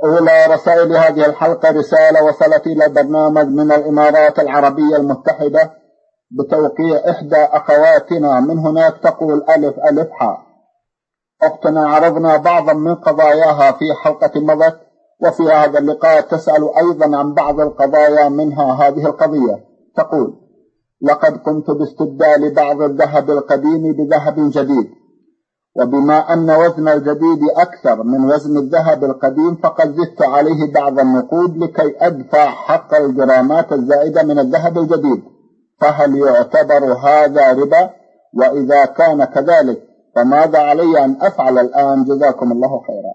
أولى رسائل هذه الحلقة رسالة وصلت إلى البرنامج من الإمارات العربية المتحدة بتوقيع إحدى أخواتنا من هناك، تقول ألف ألف حاء. أختنا عرضنا بعضا من قضاياها في حلقة مضت، وفي هذا اللقاء تسأل أيضا عن بعض القضايا منها هذه القضية. تقول: لقد قمت باستبدال بعض الذهب القديم بذهب جديد، وبما أن وزن الجديد أكثر من وزن الذهب القديم فقد زدت عليه بعض النقود لكي أدفع حق الجرامات الزائدة من الذهب الجديد، فهل يعتبر هذا ربا؟ وإذا كان كذلك فماذا علي أن أفعل الآن؟ جزاكم الله خيرا.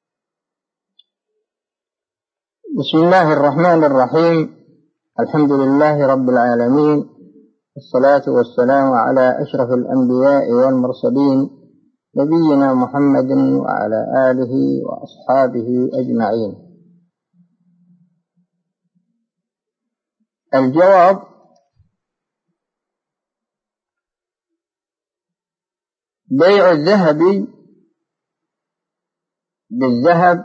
بسم الله الرحمن الرحيم. الحمد لله رب العالمين، والصلاة والسلام على أشرف الأنبياء والمرسلين نبينا محمد وعلى آله وأصحابه أجمعين. الجواب: بيع الذهب بالذهب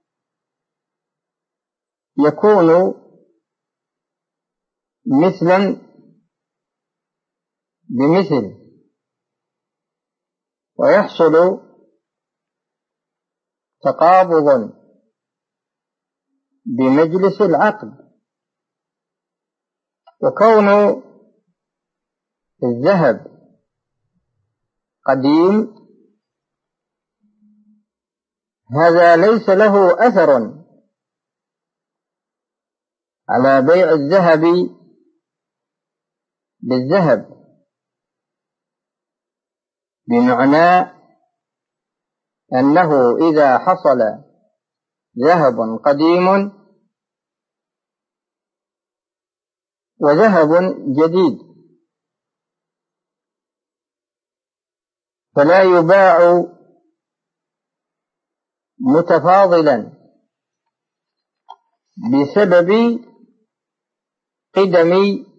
يكون مثلا بمثل، ويحصل تقابض بمجلس العقد. وكون الذهب قديم هذا ليس له أثر على بيع الذهب بالذهب، بمعنى أنه إذا حصل ذهب قديم وذهب جديد فلا يباع متفاضلا بسبب قدم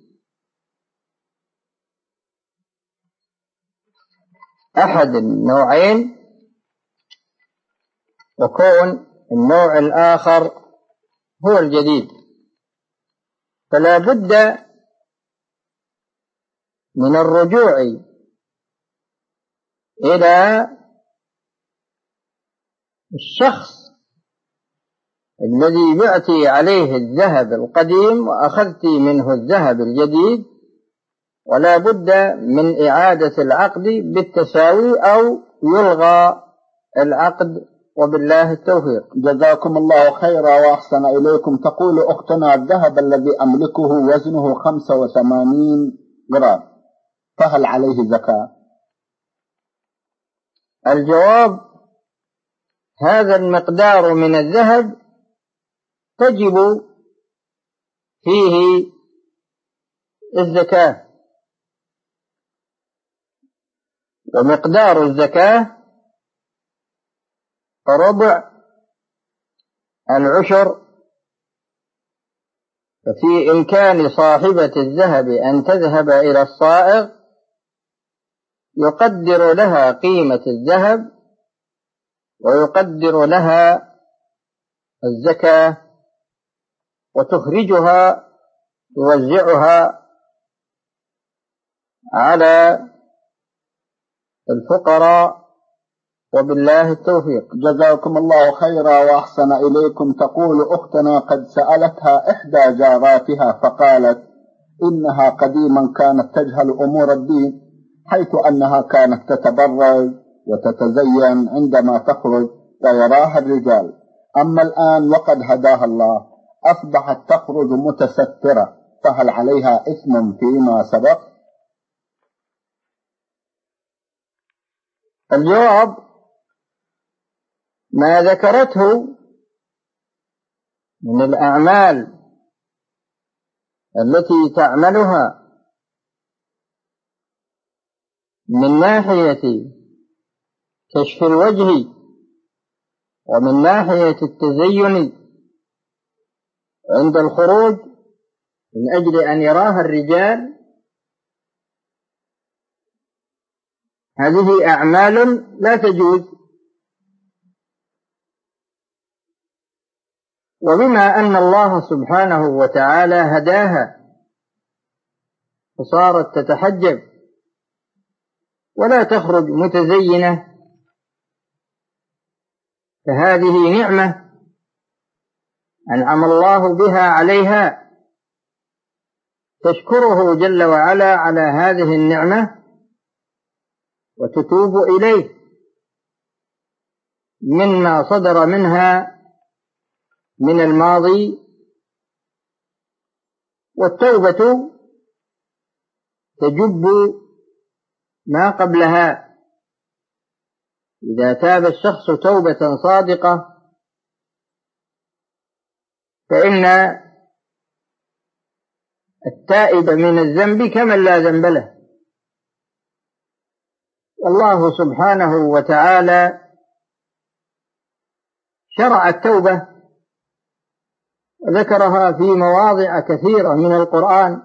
أحد النوعين وكون النوع الآخر هو الجديد. فلا بد من الرجوع إلى الشخص الذي بعتي عليه الذهب القديم وأخذت منه الذهب الجديد، ولا بد من إعادة العقد بالتساوي أو يلغى العقد، وبالله التوفيق. جزاكم الله خيرا وأحسن إليكم. تقول أختنا: الذهب الذي أملكه وزنه 85 جرام، فهل عليه زكاة؟ الجواب: هذا المقدار من الذهب تجب فيه الزكاة، ومقدار الزكاة ربع العشر. ففي إمكان صاحبة الذهب أن تذهب إلى الصائغ يقدر لها قيمة الذهب ويقدر لها الزكاة وتخرجها توزعها على الفقراء، وبالله التوفيق. جزاكم الله خيرا وأحسن إليكم. تقول أختنا: قد سألتها إحدى جاراتها فقالت إنها قديما كانت تجهل أمور الدين، حيث أنها كانت تتبرج وتتزين عندما تخرج ويراها الرجال، أما الآن وقد هداها الله أصبحت تخرج متسترة، فهل عليها إثم فيما سبق؟ الجواب: ما ذكرته من الأعمال التي تعملها من ناحية كشف الوجه ومن ناحية التزين عند الخروج من أجل أن يراها الرجال، هذه أعمال لا تجوز، وبما أن الله سبحانه وتعالى هداها فصارت تتحجب ولا تخرج متزينة، فهذه نعمة أنعم الله بها عليها، تشكره جل وعلا على هذه النعمة وتتوب إليه مما صدر منها من الماضي. والتوبة تجب ما قبلها. إذا تاب الشخص توبة صادقة فإن التائب من الذنب كمن لا ذنب له. والله سبحانه وتعالى شرع التوبة وذكرها في مواضع كثيرة من القرآن،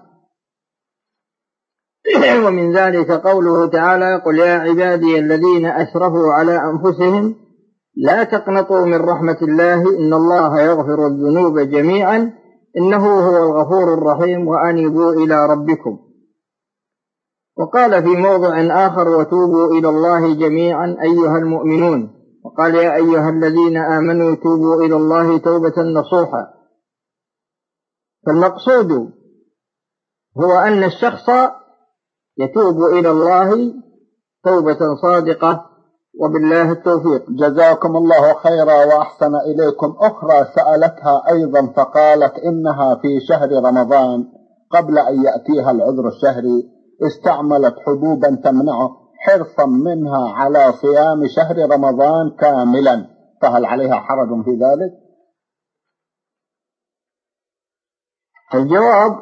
ومن ذلك قوله تعالى: قل يا عبادي الذين أسرفوا على أنفسهم لا تقنطوا من رحمة الله إن الله يغفر الذنوب جميعا إنه هو الغفور الرحيم وأنيبوا إلى ربكم. وقال في موضع آخر: وتوبوا إلى الله جميعا أيها المؤمنون. وقال: يا أيها الذين آمنوا توبوا إلى الله توبة نصوحا. فالمقصود هو أن الشخص يتوب إلى الله توبة صادقة، وبالله التوفيق. جزاكم الله خيرا وأحسن إليكم. أخرى سألتها أيضا فقالت إنها في شهر رمضان قبل أن يأتيها العذر الشهري استعملت حبوبا تمنعه حرصا منها على صيام شهر رمضان كاملا، فهل عليها حرج في ذلك؟ الجواب: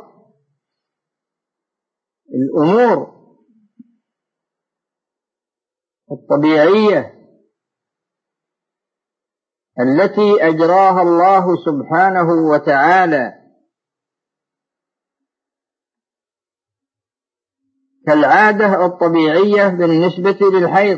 الأمور الطبيعية التي أجراها الله سبحانه وتعالى كالعادة الطبيعية بالنسبة للحيض،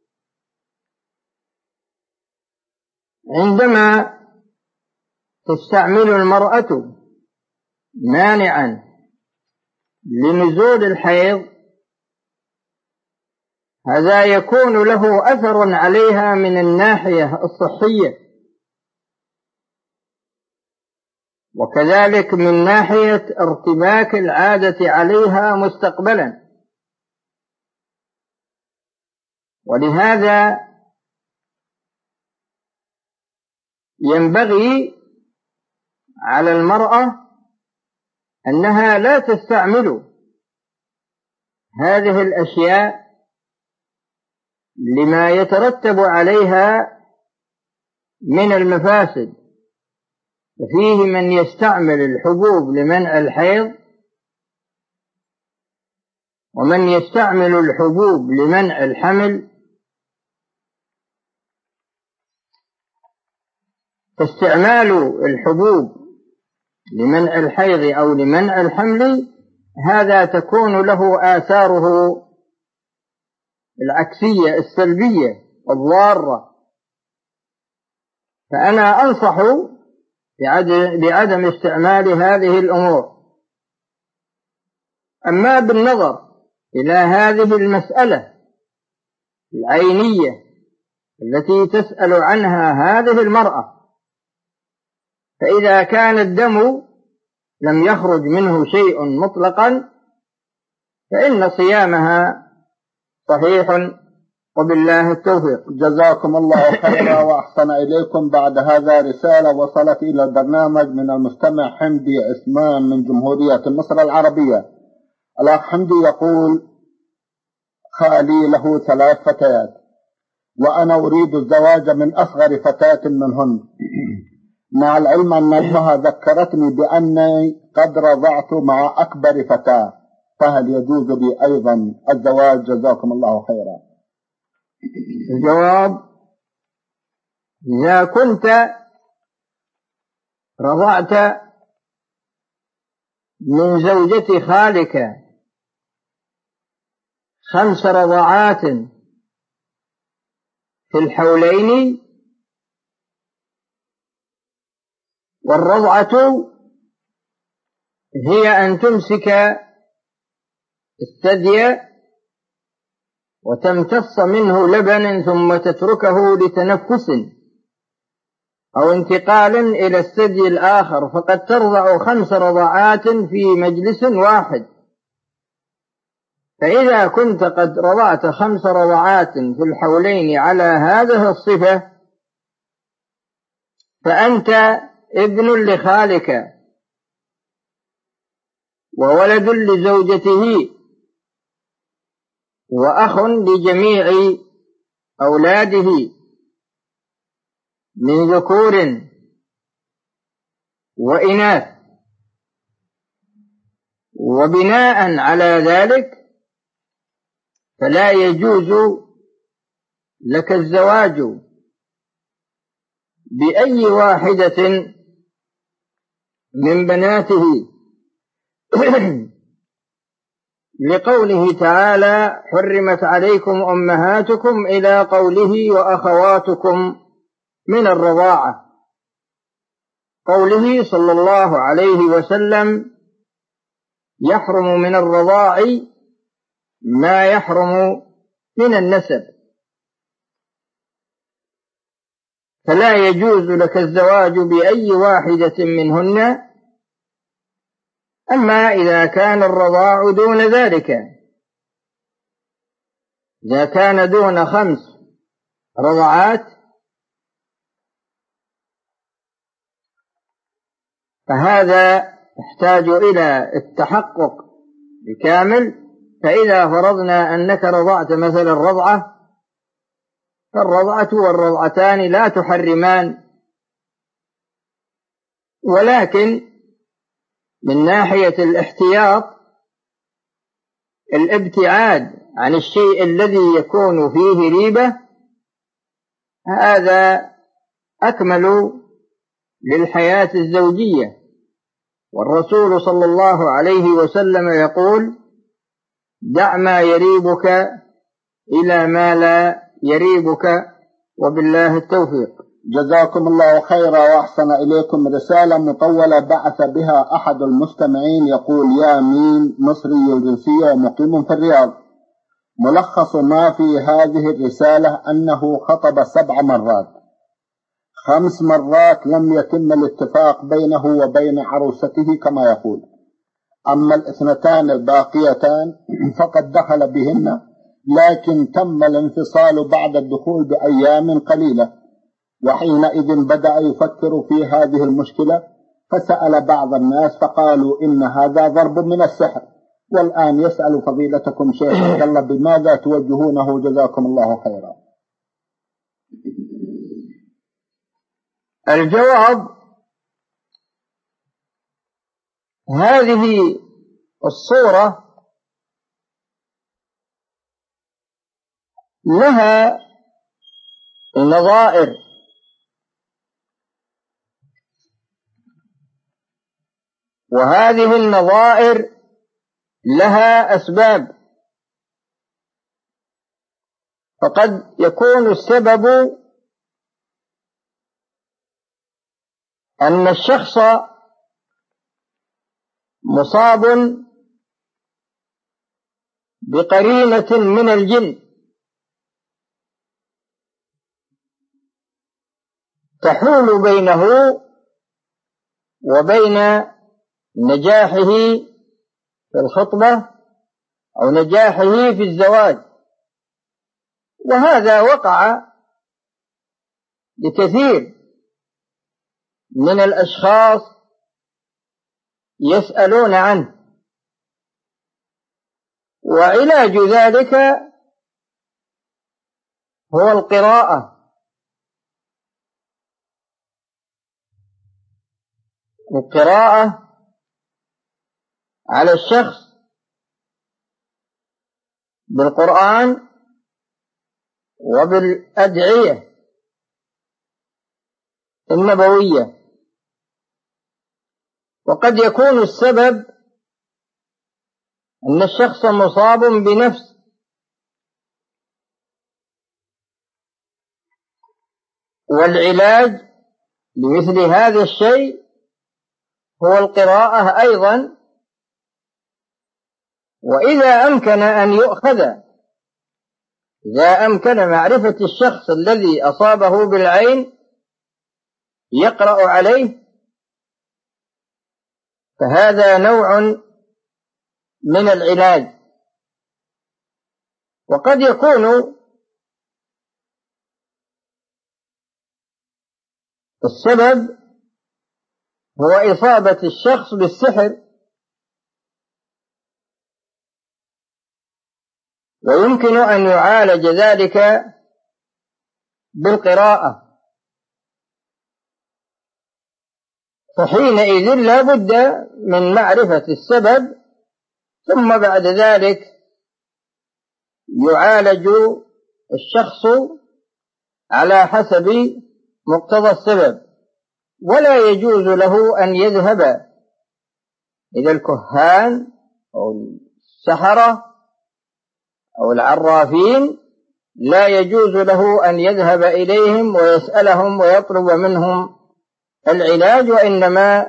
عندما تستعمل المرأة مانعا لنزول الحيض هذا يكون له أثر عليها من الناحية الصحية، وكذلك من ناحية ارتباك العادة عليها مستقبلا. ولهذا ينبغي على المرأة أنها لا تستعمل هذه الأشياء لما يترتب عليها من المفاسد. ففيه من يستعمل الحبوب لمنع الحيض، ومن يستعمل الحبوب لمنع الحمل. فاستعمال الحبوب لمنع الحيض أو لمنع الحمل هذا تكون له آثاره العكسية السلبية الضارة. فأنا أنصح بعدم استعمال هذه الأمور. أما بالنظر إلى هذه المسألة العينية التي تسأل عنها هذه المرأة، فإذا كان الدم لم يخرج منه شيء مطلقا فإن صيامها صحيح، وبالله التوفيق. جزاكم الله خيرا وأحسن إليكم. بعد هذا رسالة وصلت إلى البرنامج من المستمع حمدي عثمان من جمهورية مصر العربية. الأخ حمدي يقول: خالي له 3 فتيات وأنا أريد الزواج من أصغر فتاة منهن، مع العلم أن أمها ذكرتني بأني قد رضعت مع أكبر فتاة، فهل يجوز لي أيضا الزواج؟ جزاكم الله خيرا. الجواب: إذا كنت رضعت من زوجة خالك 5 رضعات في الحولين والرضعة هي أن تمسك الثدي وتمتص منه لبنا ثم تتركه لتنفس أو انتقالا إلى الثدي الآخر، فقد ترضع 5 رضعات في مجلس واحد. فإذا كنت قد رضعت 5 رضعات في الحولين على هذه الصفة فأنت ابن لخالك وولد لزوجته وأخ لجميع أولاده من ذكور وإناث. وبناء على ذلك فلا يجوز لك الزواج بأي واحدة من بناته لقوله تعالى: حرمت عليكم أمهاتكم، إلى قوله: وأخواتكم من الرضاعة، قوله صلى الله عليه وسلم: يحرم من الرضاع ما يحرم من النسب. فلا يجوز لك الزواج بأي واحدة منهن. أما إذا كان الرضاع دون ذلك، إذا كان دون 5 رضعات فهذا يحتاج إلى التحقق بكامل. فإذا فرضنا أنك رضعت مثلا رضعة، فالرضعة والرضعتان لا تحرمان، ولكن من ناحية الاحتياط الابتعاد عن الشيء الذي يكون فيه ريبة هذا أكمل للحياة الزوجية. والرسول صلى الله عليه وسلم يقول: دع ما يريبك إلى ما لا يريبك، وبالله التوفيق. جزاكم الله خيرا وأحسن إليكم. رسالة مطولة بعث بها أحد المستمعين يقول: يا مين، مصري الجنسية ومقيم في الرياض. ملخص ما في هذه الرسالة أنه خطب 7 مرات، 5 مرات لم يتم الاتفاق بينه وبين عروسته كما يقول، أما 2 الباقيتان فقد دخل بهن، لكن تم الانفصال بعد الدخول بأيام قليلة. وحينئذ بدأ يفكر في هذه المشكلة، فسأل بعض الناس فقالوا إن هذا ضرب من السحر. والآن يسأل فضيلتكم شيخ عبد الله بماذا توجهونه؟ جزاكم الله خيرا. الجواب: هذه الصورة لها نظائر، وهذه النظائر لها أسباب. فقد يكون السبب أن الشخص مصاب بقرينة من الجن تحول بينه وبين نجاحه في الخطبة أو نجاحه في الزواج. وهذا وقع لكثير من الأشخاص يسألون عنه. وعلاج ذلك هو القراءة على الشخص بالقرآن وبالأدعية النبوية. وقد يكون السبب أن الشخص مصاب بنفس، والعلاج لمثل هذا الشيء هو القراءة أيضا. وإذا أمكن أن يؤخذ، إذا أمكن معرفة الشخص الذي أصابه بالعين يقرأ عليه، فهذا نوع من العلاج. وقد يكون السبب هو إصابة الشخص بالسحر، ويمكن أن يعالج ذلك بالقراءة، فحينئذ لا بد من معرفة السبب، ثم بعد ذلك يعالج الشخص على حسب مقتضى السبب. ولا يجوز له أن يذهب إلى الكهان أو السحرة أو العرافين، لا يجوز له أن يذهب إليهم ويسألهم ويطلب منهم العلاج، وإنما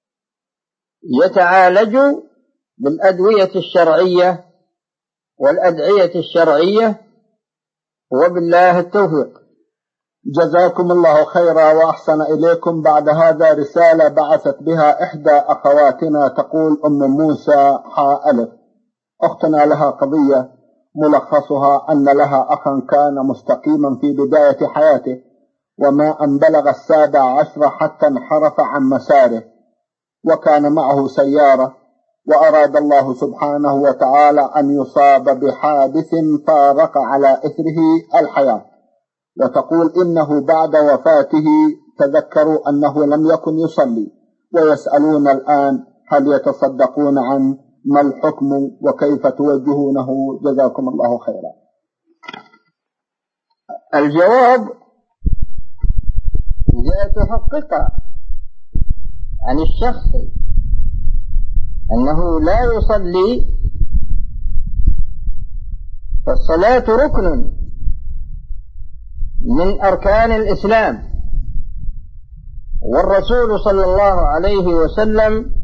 يتعالج بالأدوية الشرعية والأدعية الشرعية، وبالله التوفيق. جزاكم الله خيرا وأحسن إليكم. بعد هذا رسالة بعثت بها إحدى أخواتنا تقول: أم موسى ألف، أختنا لها قضية ملخصها أن لها أخا كان مستقيما في بداية حياته، وما أن بلغ 17 حتى انحرف عن مساره، وكان معه سيارة، وأراد الله سبحانه وتعالى أن يصاب بحادث فارق على إثره الحياة. وتقول إنه بعد وفاته تذكروا أنه لم يكن يصلي، ويسألون الآن هل يتصدقون عنه؟ ما الحكم وكيف توجهونه؟ جزاكم الله خيرا. الجواب: إذا تحقق عن الشخص أنه لا يصلي، فالصلاة ركن من أركان الإسلام، والرسول صلى الله عليه وسلم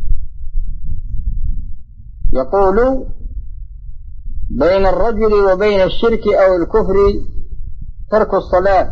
يقول: بين الرجل وبين الشرك أو الكفر ترك الصلاة.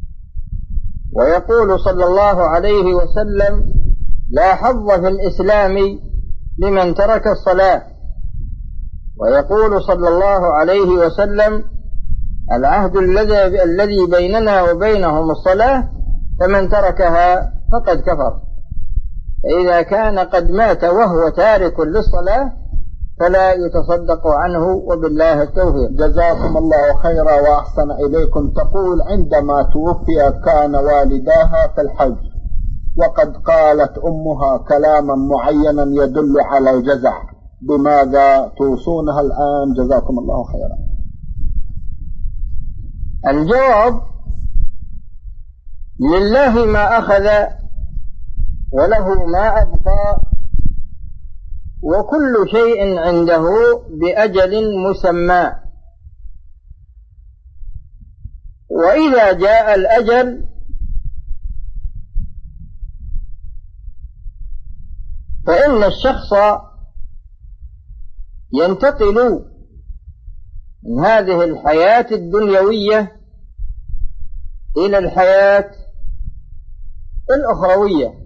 ويقول صلى الله عليه وسلم: لا حظ في الإسلام لمن ترك الصلاة. ويقول صلى الله عليه وسلم: العهد الذي بيننا وبينهم الصلاة، فمن تركها فقد كفر. فإذا كان قد مات وهو تارك للصلاة فلا يتصدق عنه، وبالله التوفيق. جزاكم الله خيرا وأحسن إليكم. تقول: عندما توفي كان والداها في الحج، وقد قالت أمها كلاما معينا يدل على الجزع، بماذا توصونها الآن؟ جزاكم الله خيرا. الجواب: لله ما أخذ وله ما أبقى، وكل شيء عنده بأجل مسمى. وإذا جاء الأجل فإن الشخص ينتقل من هذه الحياة الدنيوية إلى الحياة الأخروية.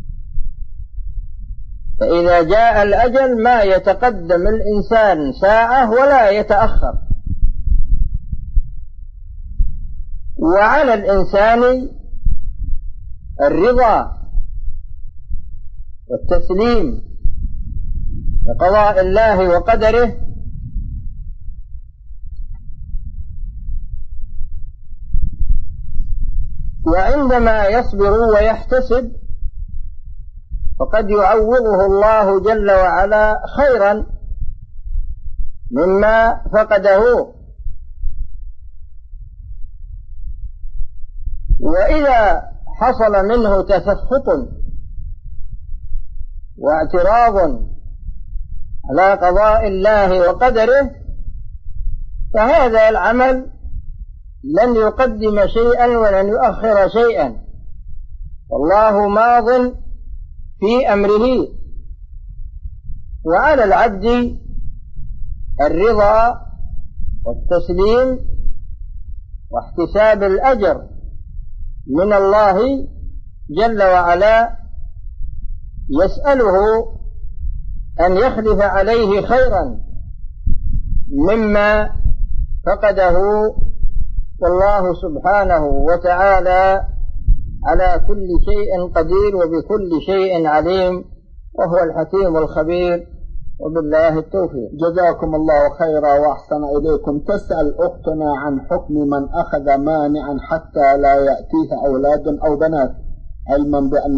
فإذا جاء الأجل ما يتقدم الإنسان ساعة ولا يتأخر، وعلى الإنسان الرضا والتسليم لقضاء الله وقدره، وعندما يصبر ويحتسب فقد يعوضه الله جل وعلا خيرا مما فقده. وإذا حصل منه تسخط واعتراض على قضاء الله وقدره، فهذا العمل لن يقدم شيئا ولن يؤخر شيئا، والله ماض في أمره، وعلى العبد الرضا والتسليم واحتساب الأجر من الله جل وعلا، يسأله أن يخلف عليه خيرا مما فقده، والله سبحانه وتعالى على كل شيء قدير وبكل شيء عليم، وهو الحكيم الخبير، وبالله التوفيق. جزاكم الله خيرا وأحسن إليكم. تسأل أختنا عن حكم من أخذ مانعا حتى لا يأتيه أولاد أو بنات، علما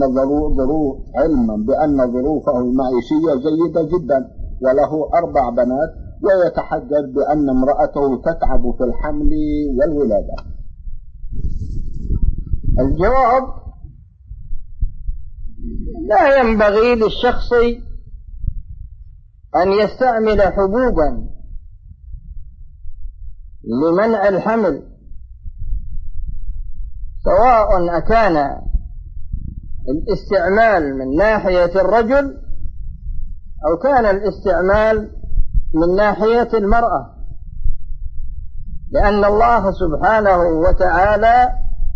بأن ظروفه المعيشية جيدة جدا وله 4 بنات، ويتحجج بأن امرأته تتعب في الحمل والولادة. الجواب: لا ينبغي للشخص أن يستعمل حبوبا لمنع الحمل، سواء أكان الاستعمال من ناحية الرجل أو كان الاستعمال من ناحية المرأة، لأن الله سبحانه وتعالى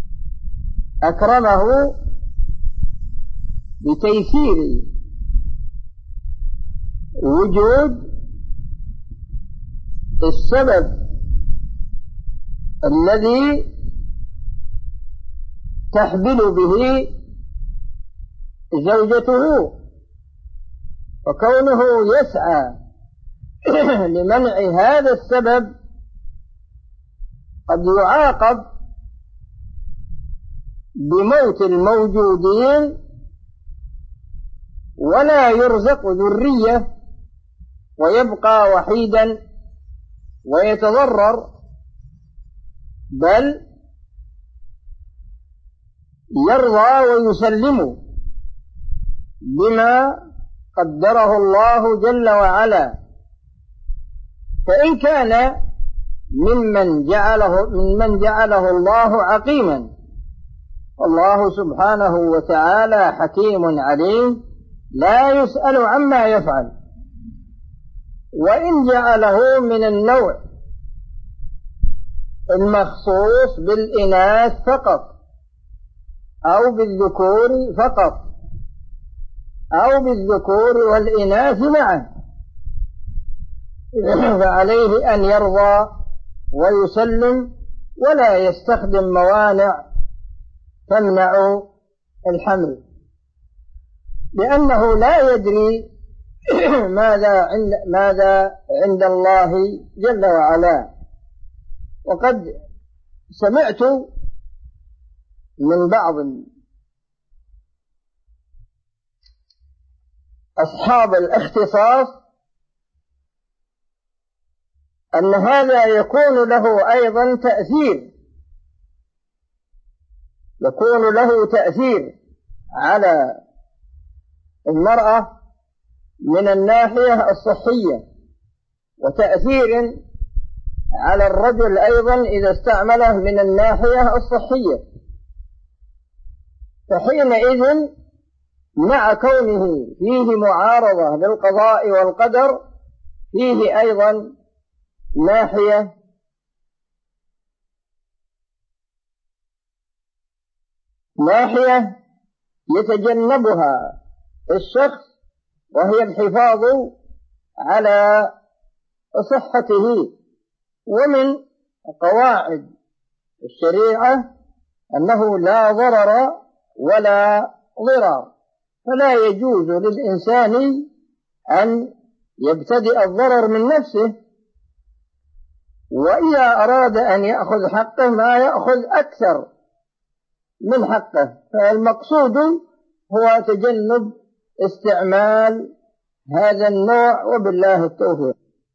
أكرمه بتيسير وجود السبب الذي تحبل به زوجته، وكونه يسعى لمنع هذا السبب قد يعاقب بموت الموجودين ولا يرزق ذرية ويبقى وحيدا ويتضرر، بل يرضى ويسلم بما قدره الله جل وعلا. فإن كان ممن جعله الله عقيما، الله سبحانه وتعالى حكيم عليم لا يسأل عما يفعل. وإن جعله من النوع المخصوص بالإناث فقط أو بالذكور فقط أو بالذكور والإناث معا، فعليه أن يرضى ويسلم ولا يستخدم موانع تمنع الحمل، لأنه لا يدري ماذا عند الله جل وعلا. وقد سمعت من بعض أصحاب الاختصاص أن هذا يكون له أيضا تأثير على المرأة من الناحية الصحية، وتأثير على الرجل أيضا إذا استعمله من الناحية الصحية. فحينئذ مع كونه فيه معارضة للقضاء والقدر، فيه أيضا ناحية يتجنبها الشخص، وهي الحفاظ على صحته. ومن قواعد الشريعة أنه لا ضرر ولا ضرار، فلا يجوز للإنسان أن يبتدئ الضرر من نفسه، وإذا أراد أن يأخذ حقه ما يأخذ أكثر من حقه. فالمقصود هو تجنب استعمال هذا النوع، وبالله التوفيق.